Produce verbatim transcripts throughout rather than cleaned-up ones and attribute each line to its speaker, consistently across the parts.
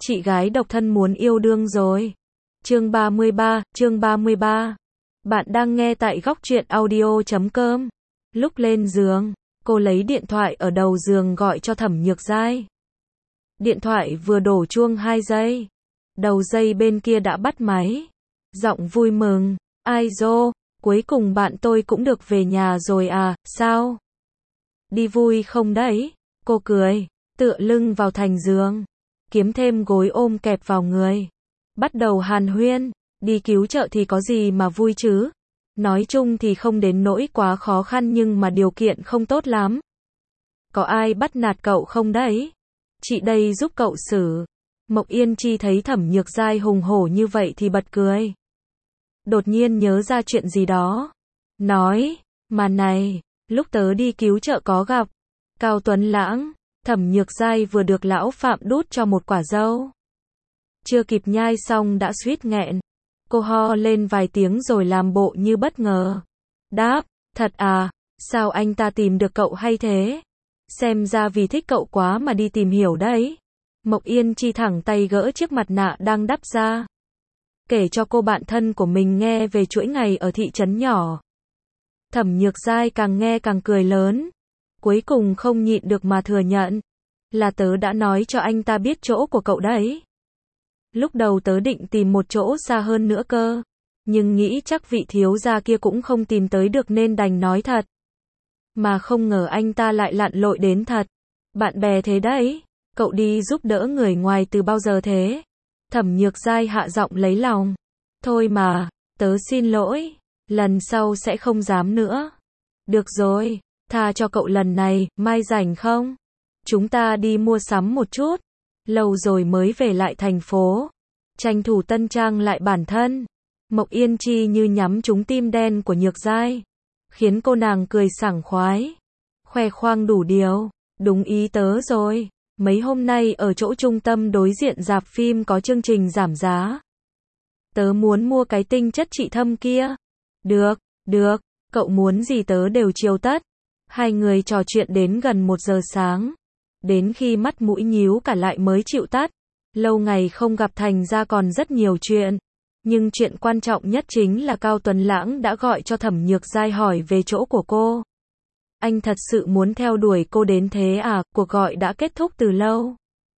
Speaker 1: Chị gái độc thân muốn yêu đương rồi. Chương ba mươi ba, chương ba mươi ba. Bạn đang nghe tại góc truyện audio chấm com. Lúc lên giường, cô lấy điện thoại ở đầu giường gọi cho Thẩm Nhược Giai. Điện thoại vừa đổ chuông hai giây. Đầu dây bên kia đã bắt máy. Giọng vui mừng. Ai dô, cuối cùng bạn tôi cũng được về nhà rồi à, sao? Đi vui không đấy? Cô cười, tựa lưng vào thành giường. Kiếm thêm gối ôm kẹp vào người. Bắt đầu hàn huyên, đi cứu trợ thì có gì mà vui chứ? Nói chung thì không đến nỗi quá khó khăn nhưng mà điều kiện không tốt lắm. Có ai bắt nạt cậu không đấy? Chị đây giúp cậu xử. Mộc Yên Chi thấy Thẩm Nhược Giai hùng hổ như vậy thì bật cười. Đột nhiên nhớ ra chuyện gì đó. Nói, mà này, lúc tớ đi cứu trợ có gặp Cao Tuấn Lãng. Thẩm Nhược Giai vừa được lão Phạm đút cho một quả dâu. Chưa kịp nhai xong đã suýt nghẹn. Cô ho lên vài tiếng rồi làm bộ như bất ngờ. Đáp, thật à, sao anh ta tìm được cậu hay thế? Xem ra vì thích cậu quá mà đi tìm hiểu đấy. Mộc Yên Chi thẳng tay gỡ chiếc mặt nạ đang đắp ra. Kể cho cô bạn thân của mình nghe về chuỗi ngày ở thị trấn nhỏ. Thẩm Nhược Giai càng nghe càng cười lớn. Cuối cùng không nhịn được mà thừa nhận. Là tớ đã nói cho anh ta biết chỗ của cậu đấy. Lúc đầu tớ định tìm một chỗ xa hơn nữa cơ. Nhưng nghĩ chắc vị thiếu gia kia cũng không tìm tới được nên đành nói thật. Mà không ngờ anh ta lại lặn lội đến thật. Bạn bè thế đấy. Cậu đi giúp đỡ người ngoài từ bao giờ thế? Thẩm Nhược Giai hạ giọng lấy lòng. Thôi mà, tớ xin lỗi. Lần sau sẽ không dám nữa. Được rồi. Tha cho cậu lần này, mai rảnh không? Chúng ta đi mua sắm một chút. Lâu rồi mới về lại thành phố. Tranh thủ tân trang lại bản thân. Mộc Yên Chi như nhắm trúng tim đen của Nhược Giai. Khiến cô nàng cười sảng khoái. Khoe khoang đủ điều. Đúng ý tớ rồi. Mấy hôm nay ở chỗ trung tâm đối diện rạp phim có chương trình giảm giá. Tớ muốn mua cái tinh chất trị thâm kia. Được, được. Cậu muốn gì tớ đều chiều tất. Hai người trò chuyện đến gần một giờ sáng. Đến khi mắt mũi nhíu cả lại mới chịu tắt. Lâu ngày không gặp thành ra còn rất nhiều chuyện. Nhưng chuyện quan trọng nhất chính là Cao Tuấn Lãng đã gọi cho Thẩm Nhược Giai hỏi về chỗ của cô. Anh thật sự muốn theo đuổi cô đến thế à? Cuộc gọi đã kết thúc từ lâu.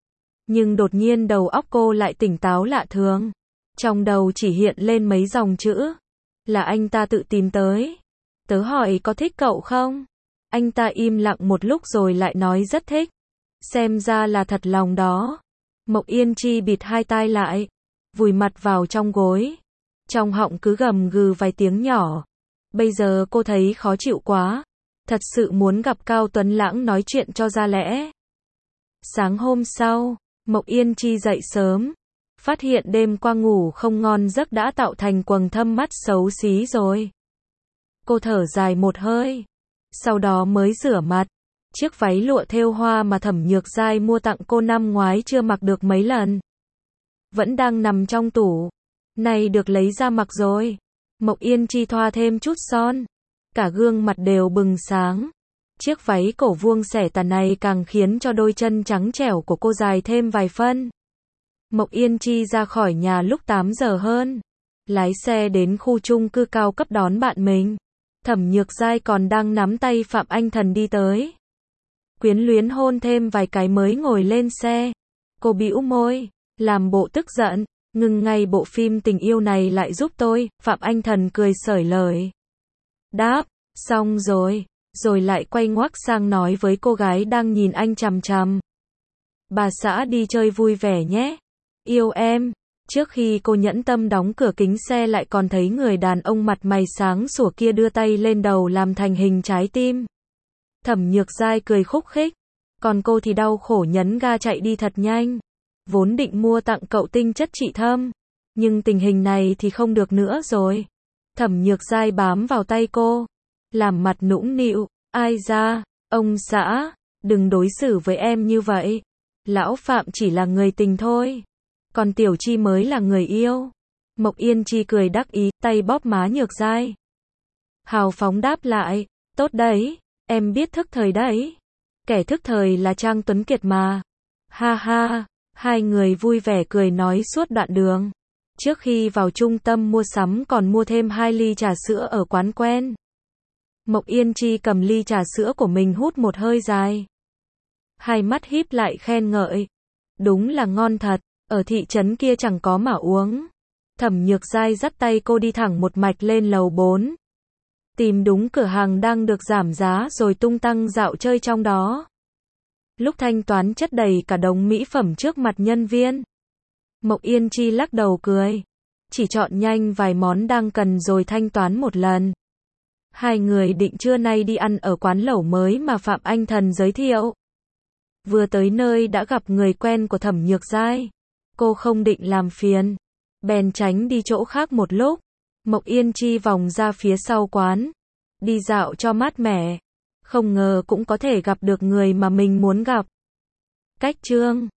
Speaker 1: Nhưng đột nhiên đầu óc cô lại tỉnh táo lạ thường. Trong đầu chỉ hiện lên mấy dòng chữ. Là anh ta tự tìm tới. Tớ hỏi có thích cậu không? Anh ta im lặng một lúc rồi lại nói rất thích. Xem ra là thật lòng đó. Mộc Yên Chi bịt hai tai lại. Vùi mặt vào trong gối. Trong họng cứ gầm gừ vài tiếng nhỏ. Bây giờ cô thấy khó chịu quá. Thật sự muốn gặp Cao Tuấn Lãng nói chuyện cho ra lẽ. Sáng hôm sau, Mộc Yên Chi dậy sớm. Phát hiện đêm qua ngủ không ngon giấc đã tạo thành quầng thâm mắt xấu xí rồi. Cô thở dài một hơi. Sau đó mới rửa mặt. Chiếc váy lụa thêu hoa mà Thẩm Nhược Giai mua tặng cô năm ngoái chưa mặc được mấy lần. Vẫn đang nằm trong tủ. Này được lấy ra mặc rồi. Mộc Yên Chi thoa thêm chút son. Cả gương mặt đều bừng sáng. Chiếc váy cổ vuông xẻ tà này càng khiến cho đôi chân trắng trẻo của cô dài thêm vài phân. Mộc Yên Chi ra khỏi nhà lúc tám giờ hơn. Lái xe đến khu chung cư cao cấp đón bạn mình. Thẩm Nhược Giai còn đang nắm tay Phạm Anh Thần đi tới. Quyến luyến hôn thêm vài cái mới ngồi lên xe. Cô bĩu môi, làm bộ tức giận, ngừng ngay bộ phim tình yêu này lại giúp tôi. Phạm Anh Thần cười xởi lời. Đáp, xong rồi, rồi lại quay ngoắt sang nói với cô gái đang nhìn anh chằm chằm. Bà xã đi chơi vui vẻ nhé. Yêu em. Trước khi cô nhẫn tâm đóng cửa kính xe lại còn thấy người đàn ông mặt mày sáng sủa kia đưa tay lên đầu làm thành hình trái tim. Thẩm Nhược Giai cười khúc khích. Còn cô thì đau khổ nhấn ga chạy đi thật nhanh. Vốn định mua tặng cậu tinh chất trị thâm. Nhưng tình hình này thì không được nữa rồi. Thẩm Nhược Giai bám vào tay cô. Làm mặt nũng nịu. Ai ra, ông xã, đừng đối xử với em như vậy. Lão Phạm chỉ là người tình thôi. Còn Tiểu Chi mới là người yêu. Mộc Yên Chi cười đắc ý, tay bóp má Nhược Giai. Hào phóng đáp lại, tốt đấy, em biết thức thời đấy. Kẻ thức thời là Trang Tuấn Kiệt mà. Ha ha, Hai người vui vẻ cười nói suốt đoạn đường. Trước khi vào trung tâm mua sắm còn mua thêm hai ly trà sữa ở quán quen. Mộc Yên Chi cầm ly trà sữa của mình hút một hơi dài. Hai mắt híp lại khen ngợi. Đúng là ngon thật, ở thị trấn kia chẳng có mà uống. Thẩm Nhược Giai dắt tay cô đi thẳng một mạch lên lầu bốn. Tìm đúng cửa hàng đang được giảm giá rồi tung tăng dạo chơi trong đó. Lúc thanh toán chất đầy cả đống mỹ phẩm trước mặt nhân viên. Mộc Yên Chi lắc đầu cười. Chỉ chọn nhanh vài món đang cần rồi thanh toán một lần. Hai người định trưa nay đi ăn ở quán lẩu mới mà Phạm Anh Thần giới thiệu. Vừa tới nơi đã gặp người quen của Thẩm Nhược Giai. Cô không định làm phiền, bèn tránh đi chỗ khác một lúc. Mộc Yên Chi vòng ra phía sau quán, đi dạo cho mát mẻ. Không ngờ cũng có thể gặp được người mà mình muốn gặp. Cách chương